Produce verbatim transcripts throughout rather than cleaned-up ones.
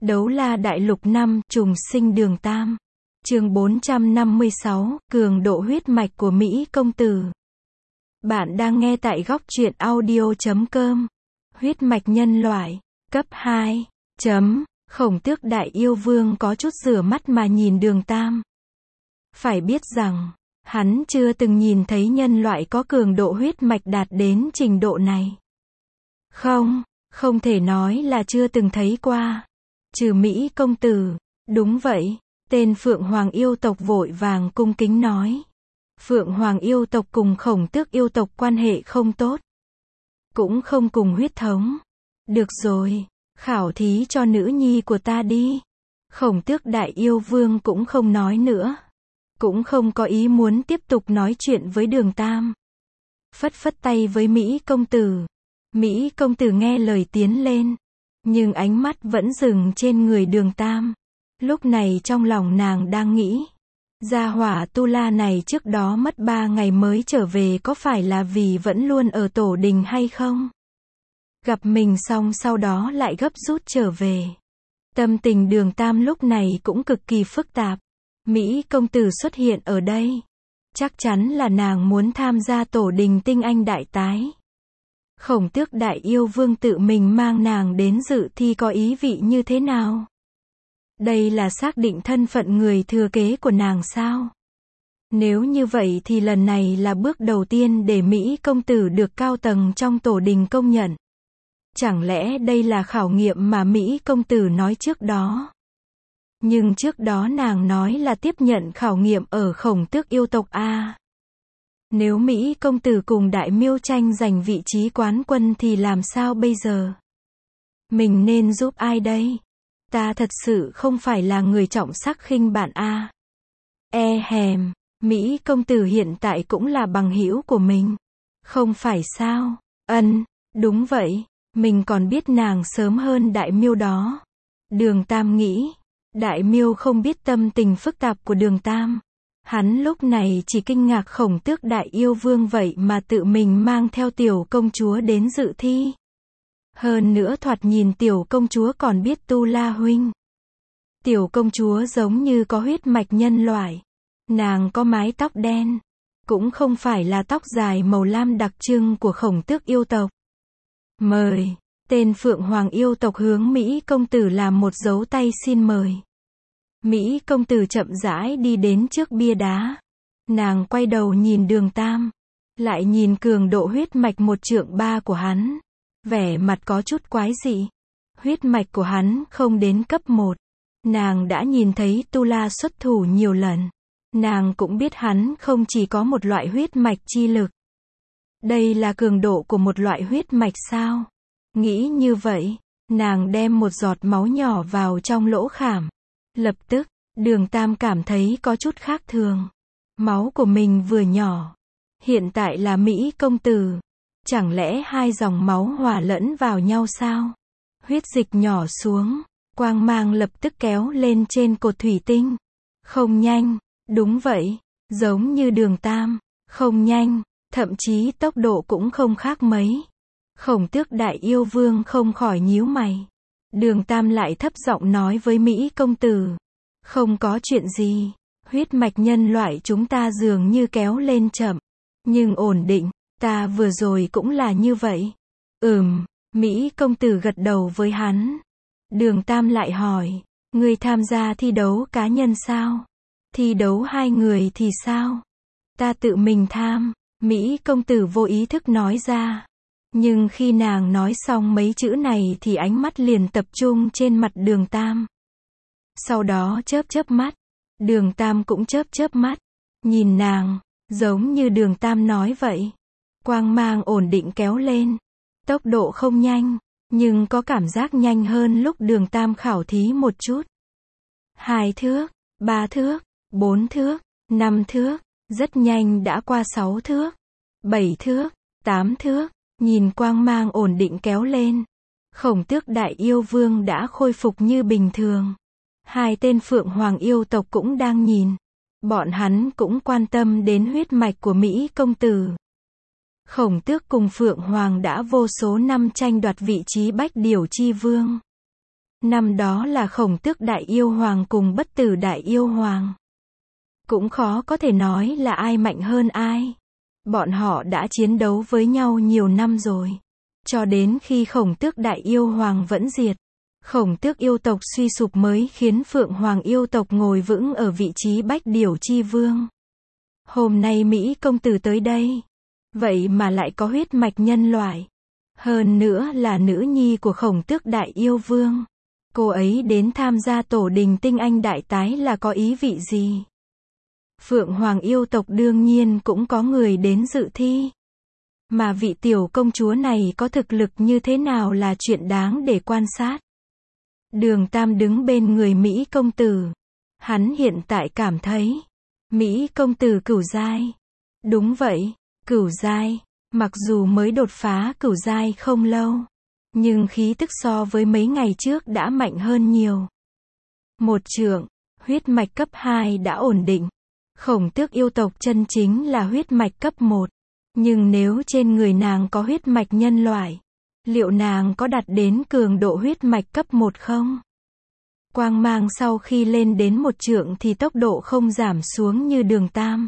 Đấu la đại lục năm, trùng sinh Đường Tam. Chương bốn trăm năm mươi sáu, cường độ huyết mạch của Mỹ công tử. Bạn đang nghe tại góc truyện audio chấm com. Huyết mạch nhân loại, cấp hai. Chấm, Khổng Tước Đại Yêu Vương có chút rửa mắt mà nhìn Đường Tam. Phải biết rằng, hắn chưa từng nhìn thấy nhân loại có cường độ huyết mạch đạt đến trình độ này. Không, không thể nói là chưa từng thấy qua. Trừ Mỹ công tử. Đúng vậy, tên Phượng Hoàng yêu tộc vội vàng cung kính nói. Phượng Hoàng yêu tộc cùng Khổng Tước yêu tộc quan hệ không tốt. Cũng không cùng huyết thống. Được rồi, khảo thí cho nữ nhi của ta đi. Khổng Tước Đại Yêu Vương cũng không nói nữa. Cũng không có ý muốn tiếp tục nói chuyện với Đường Tam. Phất phất tay với Mỹ công tử. Mỹ công tử nghe lời tiến lên. Nhưng ánh mắt vẫn dừng trên người Đường Tam. Lúc này trong lòng nàng đang nghĩ. Gia hỏa tu la này trước đó mất ba ngày mới trở về có phải là vì vẫn luôn ở tổ đình hay không? Gặp mình xong sau đó lại gấp rút trở về. Tâm tình Đường Tam lúc này cũng cực kỳ phức tạp. Mỹ công tử xuất hiện ở đây. Chắc chắn là nàng muốn tham gia tổ đình tinh anh đại tái. Khổng Tước Đại Yêu Vương tự mình mang nàng đến dự thi có ý vị như thế nào? Đây là xác định thân phận người thừa kế của nàng sao? Nếu như vậy thì lần này là bước đầu tiên để Mỹ công tử được cao tầng trong tổ đình công nhận. Chẳng lẽ đây là khảo nghiệm mà Mỹ công tử nói trước đó? Nhưng trước đó nàng nói là tiếp nhận khảo nghiệm ở Khổng Tước yêu tộc A. Nếu Mỹ công tử cùng Đại Miêu tranh giành vị trí quán quân thì làm sao bây giờ? Mình nên giúp ai đây? Ta thật sự không phải là người trọng sắc khinh bạn A. E hèm, Mỹ công tử hiện tại cũng là bằng hữu của mình. Không phải sao? Ân, đúng vậy, mình còn biết nàng sớm hơn Đại Miêu đó. Đường Tam nghĩ, Đại Miêu không biết tâm tình phức tạp của Đường Tam. Hắn lúc này chỉ kinh ngạc Khổng Tước Đại Yêu Vương vậy mà tự mình mang theo tiểu công chúa đến dự thi. Hơn nữa thoạt nhìn tiểu công chúa còn biết tu la huynh. Tiểu công chúa giống như có huyết mạch nhân loại. Nàng có mái tóc đen. Cũng không phải là tóc dài màu lam đặc trưng của Khổng Tước yêu tộc. Mời, tên Phượng Hoàng yêu tộc hướng Mỹ công tử làm một dấu tay xin mời. Mỹ công tử chậm rãi đi đến trước bia đá. Nàng quay đầu nhìn Đường Tam. Lại nhìn cường độ huyết mạch một trượng ba của hắn. Vẻ mặt có chút quái dị. Huyết mạch của hắn không đến cấp một. Nàng đã nhìn thấy tu la xuất thủ nhiều lần. Nàng cũng biết hắn không chỉ có một loại huyết mạch chi lực. Đây là cường độ của một loại huyết mạch sao? Nghĩ như vậy, nàng đem một giọt máu nhỏ vào trong lỗ khảm. Lập tức, Đường Tam cảm thấy có chút khác thường. Máu của mình vừa nhỏ. Hiện tại là Mỹ công tử. Chẳng lẽ hai dòng máu hòa lẫn vào nhau sao? Huyết dịch nhỏ xuống. Quang mang lập tức kéo lên trên cột thủy tinh. Không nhanh. Đúng vậy. Giống như Đường Tam. Không nhanh. Thậm chí tốc độ cũng không khác mấy. Khổng Tước Đại Yêu Vương không khỏi nhíu mày. Đường Tam lại thấp giọng nói với Mỹ công tử. Không có chuyện gì. Huyết mạch nhân loại chúng ta dường như kéo lên chậm. Nhưng ổn định. Ta vừa rồi cũng là như vậy. Ừm, Mỹ công tử gật đầu với hắn. Đường Tam lại hỏi. Ngươi tham gia thi đấu cá nhân sao? Thi đấu hai người thì sao? Ta tự mình tham. Mỹ công tử vô ý thức nói ra. Nhưng khi nàng nói xong mấy chữ này thì ánh mắt liền tập trung trên mặt Đường Tam. Sau đó chớp chớp mắt. Đường Tam cũng chớp chớp mắt. Nhìn nàng, giống như Đường Tam nói vậy. Quang mang ổn định kéo lên. Tốc độ không nhanh, nhưng có cảm giác nhanh hơn lúc Đường Tam khảo thí một chút. Hai thước, ba thước, bốn thước, năm thước, rất nhanh đã qua sáu thước, bảy thước, tám thước. Nhìn quang mang ổn định kéo lên. Khổng Tước Đại Yêu Vương đã khôi phục như bình thường. Hai tên Phượng Hoàng yêu tộc cũng đang nhìn. Bọn hắn cũng quan tâm đến huyết mạch của Mỹ công tử. Khổng Tước cùng Phượng Hoàng đã vô số năm tranh đoạt vị trí Bách Điểu Chi Vương. Năm đó là Khổng Tước Đại Yêu Hoàng cùng Bất Tử Đại Yêu Hoàng. Cũng khó có thể nói là ai mạnh hơn ai. Bọn họ đã chiến đấu với nhau nhiều năm rồi. Cho đến khi Khổng Tước Đại Yêu Hoàng vẫn diệt. Khổng Tước yêu tộc suy sụp mới khiến Phượng Hoàng yêu tộc ngồi vững ở vị trí Bách Điểu Chi Vương. Hôm nay Mỹ công tử tới đây. Vậy mà lại có huyết mạch nhân loại. Hơn nữa là nữ nhi của Khổng Tước Đại Yêu Vương. Cô ấy đến tham gia tổ đình tinh anh đại tái là có ý vị gì? Phượng Hoàng yêu tộc đương nhiên cũng có người đến dự thi. Mà vị tiểu công chúa này có thực lực như thế nào là chuyện đáng để quan sát. Đường Tam đứng bên người Mỹ công tử. Hắn hiện tại cảm thấy, Mỹ công tử cửu giai. Đúng vậy, cửu giai, mặc dù mới đột phá cửu giai không lâu, nhưng khí tức so với mấy ngày trước đã mạnh hơn nhiều. Một trượng, huyết mạch cấp hai đã ổn định. Khổng Tước yêu tộc chân chính là huyết mạch cấp một. Nhưng nếu trên người nàng có huyết mạch nhân loại, liệu nàng có đạt đến cường độ huyết mạch cấp một không? Quang mang sau khi lên đến một trượng thì tốc độ không giảm xuống như Đường Tam,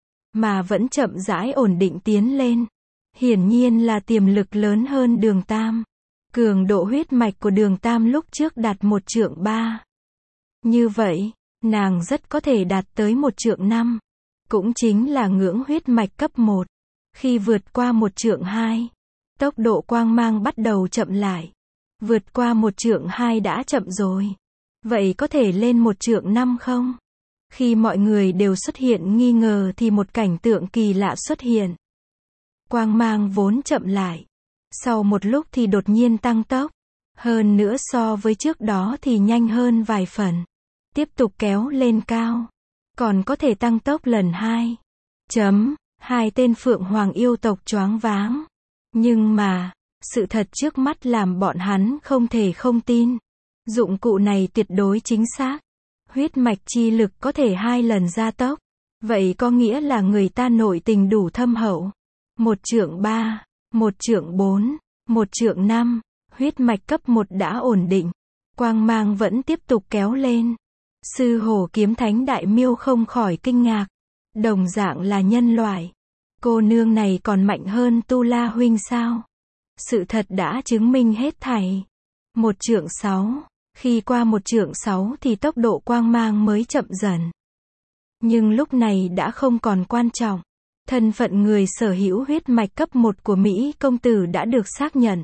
mà vẫn chậm rãi ổn định tiến lên. Hiển nhiên là tiềm lực lớn hơn Đường Tam. Cường độ huyết mạch của Đường Tam lúc trước đạt một trượng ba. Như vậy, nàng rất có thể đạt tới một trượng năm. Cũng chính là ngưỡng huyết mạch cấp một. Khi vượt qua một trượng hai, tốc độ quang mang bắt đầu chậm lại. Vượt qua một trượng hai đã chậm rồi. Vậy có thể lên một trượng năm không? Khi mọi người đều xuất hiện nghi ngờ thì một cảnh tượng kỳ lạ xuất hiện. Quang mang vốn chậm lại. Sau một lúc thì đột nhiên tăng tốc. Hơn nữa so với trước đó thì nhanh hơn vài phần. Tiếp tục kéo lên cao. Còn có thể tăng tốc lần hai. Chấm. Hai tên Phượng Hoàng yêu tộc choáng váng. Nhưng mà, sự thật trước mắt làm bọn hắn không thể không tin. Dụng cụ này tuyệt đối chính xác. Huyết mạch chi lực có thể hai lần gia tốc. Vậy có nghĩa là người ta nội tình đủ thâm hậu. Một trượng ba, một trượng bốn, một trượng năm, huyết mạch cấp một đã ổn định. Quang mang vẫn tiếp tục kéo lên. Sư Hổ Kiếm Thánh Đại Miêu không khỏi kinh ngạc. Đồng dạng là nhân loại. Cô nương này còn mạnh hơn Tu La huynh sao? Sự thật đã chứng minh hết thảy. Một trượng sáu. Khi qua một trượng sáu thì tốc độ quang mang mới chậm dần. Nhưng lúc này đã không còn quan trọng. Thân phận người sở hữu huyết mạch cấp một của Mỹ công tử đã được xác nhận.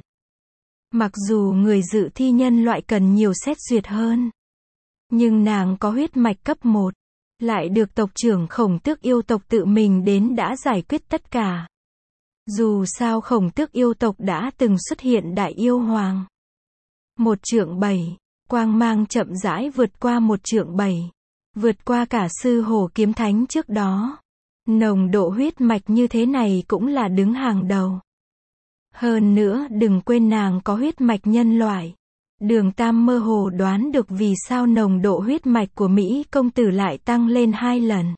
Mặc dù người dự thi nhân loại cần nhiều xét duyệt hơn. Nhưng nàng có huyết mạch cấp một. Lại được tộc trưởng Khổng Tước yêu tộc tự mình đến đã giải quyết tất cả. Dù sao Khổng Tước yêu tộc đã từng xuất hiện Đại Yêu Hoàng. Một trượng bảy. Quang mang chậm rãi vượt qua một trượng bảy. Vượt qua cả Sư Hổ Kiếm Thánh trước đó. Nồng độ huyết mạch như thế này cũng là đứng hàng đầu. Hơn nữa đừng quên nàng có huyết mạch nhân loại. Đường Tam mơ hồ đoán được vì sao nồng độ huyết mạch của Mỹ công tử lại tăng lên hai lần.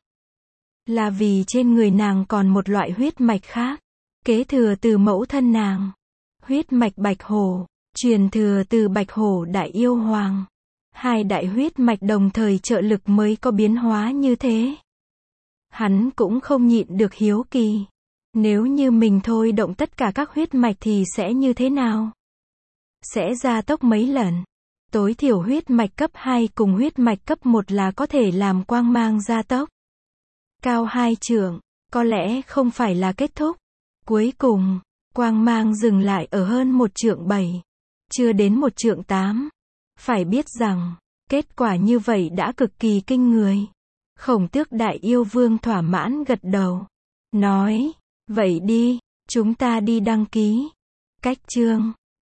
Là vì trên người nàng còn một loại huyết mạch khác. Kế thừa từ mẫu thân nàng. Huyết mạch Bạch Hổ. Truyền thừa từ Bạch Hổ Đại Yêu Hoàng. Hai đại huyết mạch đồng thời trợ lực mới có biến hóa như thế. Hắn cũng không nhịn được hiếu kỳ. Nếu như mình thôi động tất cả các huyết mạch thì sẽ như thế nào? Sẽ gia tốc mấy lần. Tối thiểu huyết mạch cấp hai cùng huyết mạch cấp một là có thể làm quang mang gia tốc. Cao hai trượng, có lẽ không phải là kết thúc. Cuối cùng, quang mang dừng lại ở hơn một trượng bảy. Chưa đến một trượng tám. Phải biết rằng, kết quả như vậy đã cực kỳ kinh người. Khổng Tước Đại Yêu Vương thỏa mãn gật đầu. Nói, vậy đi, chúng ta đi đăng ký. Cách chương